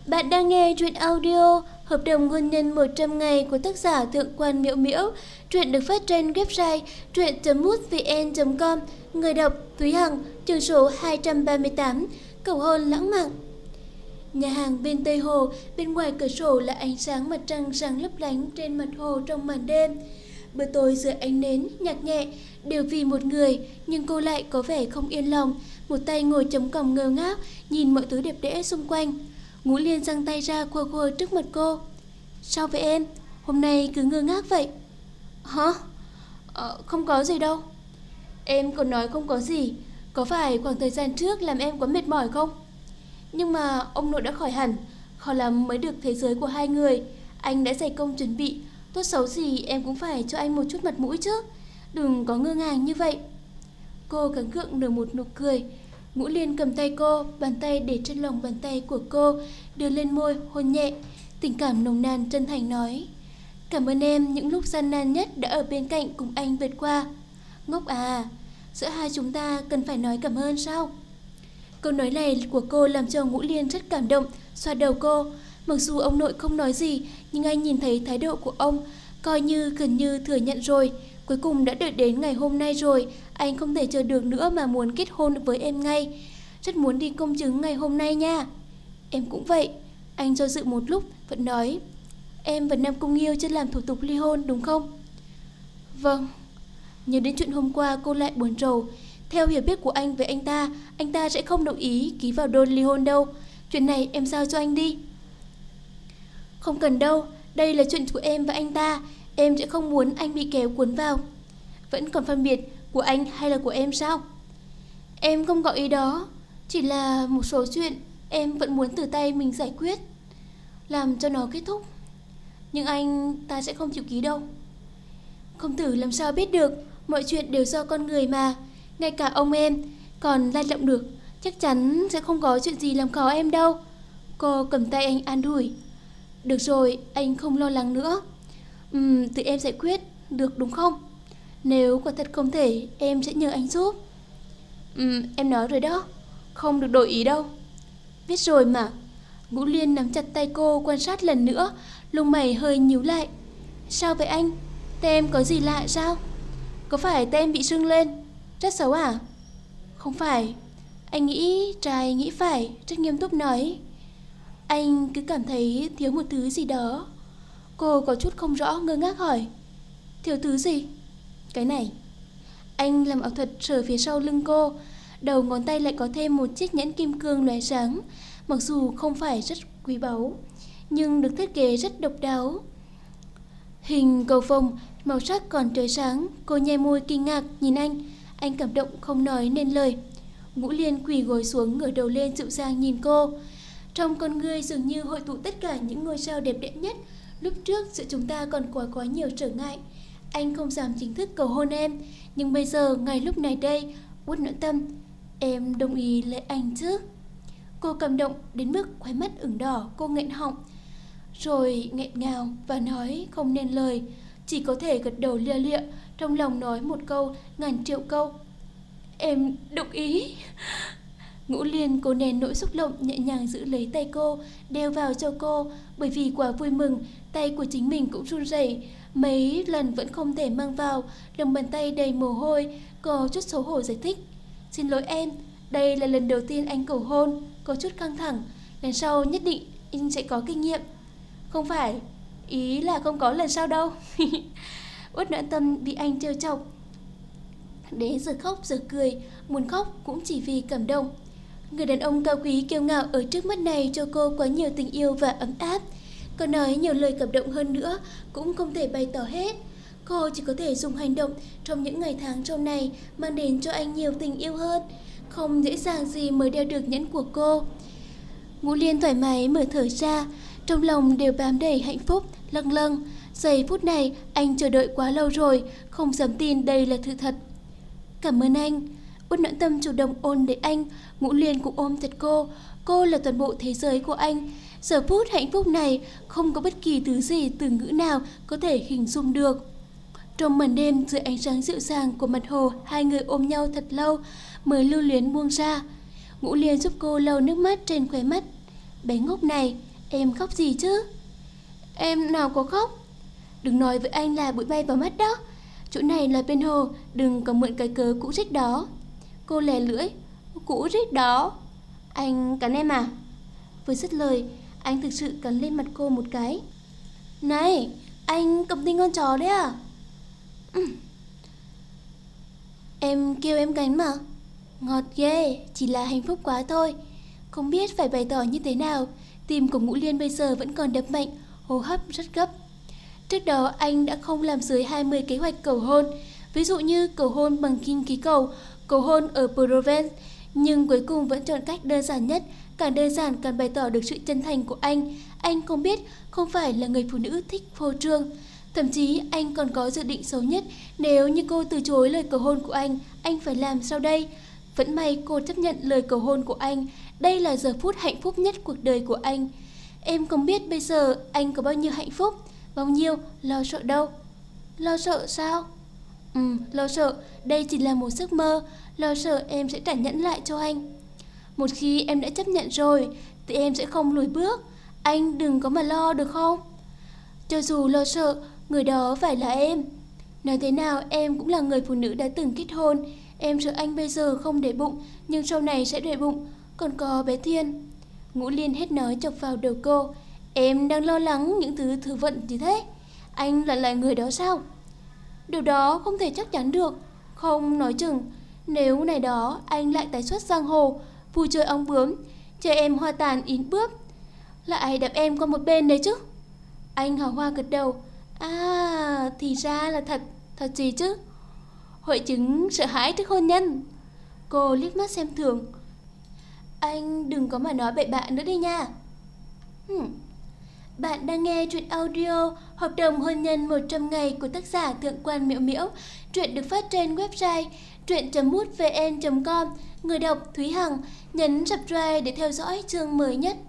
Bạn đang nghe truyện audio Hợp đồng hôn nhân 100 ngày của tác giả Thượng quan Miễu Miễu. Truyện được phát trên website truyện.mútvn.com. Người đọc Thúy Hằng, chương số 238, cầu hôn lãng mạn. Nhà hàng bên Tây Hồ, bên ngoài cửa sổ là ánh sáng mặt trăng sáng lấp lánh trên mặt hồ trong màn đêm. Bữa tối dưới ánh nến, nhạc nhẹ, đều vì một người, nhưng cô lại có vẻ không yên lòng. Một tay ngồi chống cằm ngơ ngác, nhìn mọi thứ đẹp đẽ xung quanh. Ngũ Liên giang tay ra khua khua trước mặt cô. Sao vậy em? Hôm nay cứ ngơ ngác vậy. Hả? Không có gì đâu. Em còn nói không có gì. Có phải khoảng thời gian trước làm em quá mệt mỏi không? Nhưng mà ông nội đã khỏi hẳn, khó lắm mới được thế giới của hai người. Anh đã dày công chuẩn bị, tốt xấu gì em cũng phải cho anh một chút mặt mũi chứ. Đừng có ngơ ngàng như vậy. Cô gắng gượng nở một nụ cười. Ngũ Liên cầm tay cô, bàn tay để trên lòng bàn tay của cô, đưa lên môi hôn nhẹ. Tình cảm nồng nàn chân thành nói: cảm ơn em những lúc gian nan nhất đã ở bên cạnh cùng anh vượt qua. Ngốc à, giữa hai chúng ta cần phải nói cảm ơn sao? Câu nói này của cô làm cho Ngũ Liên rất cảm động, xoa đầu cô. Mặc dù ông nội không nói gì, nhưng anh nhìn thấy thái độ của ông, coi như gần như thừa nhận rồi. Cuối cùng đã đợi đến ngày hôm nay rồi, anh không thể chờ được nữa mà muốn kết hôn với em ngay. Rất muốn đi công chứng ngày hôm nay nha. Em cũng vậy. Anh do dự một lúc, vẫn nói: em và Nam Cung Nghiêu chưa làm thủ tục ly hôn đúng không? Vâng. Nhớ đến chuyện hôm qua cô lại buồn rầu. Theo hiểu biết của anh với anh ta sẽ không đồng ý ký vào đơn ly hôn đâu. Chuyện này em giao cho anh đi. Không cần đâu, đây là chuyện của em và anh ta. Em sẽ không muốn anh bị kéo cuốn vào. Vẫn còn phân biệt của anh hay là của em sao? Em không có ý đó. Chỉ là một số chuyện em vẫn muốn từ tay mình giải quyết, làm cho nó kết thúc. Nhưng anh ta sẽ không chịu ký đâu. Không thử làm sao biết được. Mọi chuyện đều do con người mà. Ngay cả ông em còn lay động được, chắc chắn sẽ không có chuyện gì làm khó em đâu. Cô cầm tay anh an ủi. Được rồi, anh không lo lắng nữa. Tự em giải quyết được đúng không? Nếu quả thật không thể, em sẽ nhờ anh giúp. Em nói rồi đó, không được đổi ý đâu. Biết rồi mà. Ngũ Liên nắm chặt tay cô quan sát lần nữa, lông mày hơi nhíu lại. Sao vậy anh? Tay em có gì lạ sao? Có phải tay em bị sưng lên? Rất xấu à? Không phải. Anh nghĩ trái nghĩ phải, rất nghiêm túc nói. Anh cứ cảm thấy thiếu một thứ gì đó. Cô có chút không rõ, ngơ ngác hỏi. Thiếu thứ gì? Cái này. Anh làm ảo thuật sờ phía sau lưng cô. Đầu ngón tay lại có thêm một chiếc nhẫn kim cương lóe sáng. Mặc dù không phải rất quý báu, nhưng được thiết kế rất độc đáo. Hình cầu vồng, màu sắc còn trói sáng. Cô nhe môi kinh ngạc nhìn anh. Anh cảm động không nói nên lời. Ngũ Liên quỳ gối xuống, ngửa đầu lên dịu dàng nhìn cô. Trong con ngươi dường như hội tụ tất cả những ngôi sao đẹp đẽ nhất. Lúc trước giữa chúng ta còn quá nhiều trở ngại. Anh không dám chính thức cầu hôn em, nhưng bây giờ ngay lúc này đây, Uất Noãn Tâm, em đồng ý lấy anh chứ? Cô cảm động đến mức khóe mắt ửng đỏ. Cô nghẹn họng, rồi nghẹn ngào và nói không nên lời, chỉ có thể gật đầu lia lịa, trong lòng nói một câu ngàn triệu câu: em đồng ý. Ngũ Liên cố nén nỗi xúc động, nhẹ nhàng giữ lấy tay cô, đeo vào cho cô. Bởi vì quá vui mừng, tay của chính mình cũng run rẩy, mấy lần vẫn không thể mang vào, lòng bàn tay đầy mồ hôi. Có chút xấu hổ giải thích. Xin lỗi em, đây là lần đầu tiên anh cầu hôn, có chút căng thẳng. Lần sau nhất định anh sẽ có kinh nghiệm. Không phải, ý là không có lần sau đâu. Uất Noãn Tâm bị anh trêu chọc đến giờ khóc giờ cười, muốn khóc cũng chỉ vì cảm động. Người đàn ông cao quý kiêu ngạo ở trước mắt này cho cô quá nhiều tình yêu và ấm áp. Có nói nhiều lời cảm động hơn nữa cũng không thể bày tỏ hết. Cô chỉ có thể dùng hành động trong những ngày tháng sau này mang đến cho anh nhiều tình yêu hơn. Không dễ dàng gì mới đeo được nhẫn của cô. Ngũ Liên thoải mái mở thở ra, trong lòng đều bám đầy hạnh phúc, lâng lâng. Giây phút này anh chờ đợi quá lâu rồi, không dám tin đây là sự thật. Cảm ơn anh. Uất Noãn Tâm chủ động ôm lấy anh. Ngũ Liên cũng ôm thật cô. Cô là toàn bộ thế giới của anh. Giờ phút hạnh phúc này không có bất kỳ thứ gì, từ ngữ nào có thể hình dung được. Trong màn đêm, dưới ánh sáng dịu dàng của mặt hồ, hai người ôm nhau thật lâu mới lưu luyến buông ra. Ngũ Liên giúp cô lau nước mắt trên khóe mắt. Bé ngốc này, Em khóc gì chứ? Em nào có khóc. Đừng nói với anh là bụi bay vào mắt đó. Chỗ này là bên hồ, đừng có mượn cái cớ cũ rích đó. Cô lè lưỡi. Cũ rích đó? Anh cắn em à? Vừa dứt lời, anh thực sự cắn lên mặt cô một cái. Này, anh cầm tinh con chó đấy à? Em kêu em cắn mà. Ngọt ghê, chỉ là hạnh phúc quá thôi. Không biết phải bày tỏ như thế nào. Tim của Ngũ Liên bây giờ vẫn còn đập mạnh, hô hấp rất gấp. Trước đó anh đã không làm dưới 20 kế hoạch cầu hôn. Ví dụ như cầu hôn bằng khinh khí cầu, cầu hôn ở Provence. Nhưng cuối cùng vẫn chọn cách đơn giản nhất. Càng đơn giản càng bày tỏ được sự chân thành của anh. Anh không biết không phải là người phụ nữ thích phô trương. Thậm chí anh còn có dự định xấu nhất. Nếu như cô từ chối lời cầu hôn của anh phải làm sao đây? Vẫn may cô chấp nhận lời cầu hôn của anh. Đây là giờ phút hạnh phúc nhất cuộc đời của anh. Em không biết bây giờ anh có bao nhiêu hạnh phúc, bao nhiêu lo sợ đâu. Lo sợ sao? Lo sợ đây chỉ là một giấc mơ. Lo sợ em sẽ trả nhẫn lại cho anh. Một khi em đã chấp nhận rồi thì em sẽ không lùi bước. Anh đừng có mà lo được không? Cho dù lo sợ, người đó phải là em. Nói thế nào em cũng là người phụ nữ đã từng kết hôn. Em sợ anh bây giờ không để bụng, nhưng sau này sẽ để bụng. Còn có bé Thiên. Ngũ Liên hết nói chọc vào đầu cô. Em đang lo lắng những thứ thừa vận gì thế? Anh là lại người đó sao? Điều đó không thể chắc chắn được. Không nói chừng nếu ngày đó anh lại tái xuất giang hồ, vui chơi ong bướm, chơi em hoa tàn yến bước, lại đập em qua một bên đấy chứ. Anh hào hoa gật đầu. À, thì ra là thật. Thật gì chứ? Hội chứng sợ hãi trước hôn nhân. Cô liếc mắt xem thường. Anh đừng có mà nói bậy bạ nữa đi nha. Bạn đang nghe truyện audio Hợp đồng hôn nhân 100 ngày của tác giả Thượng quan Miễu Miễu. Truyện được phát trên website truyện.mútvn.com. Người đọc Thúy Hằng. Nhấn subscribe để theo dõi chương mới nhất.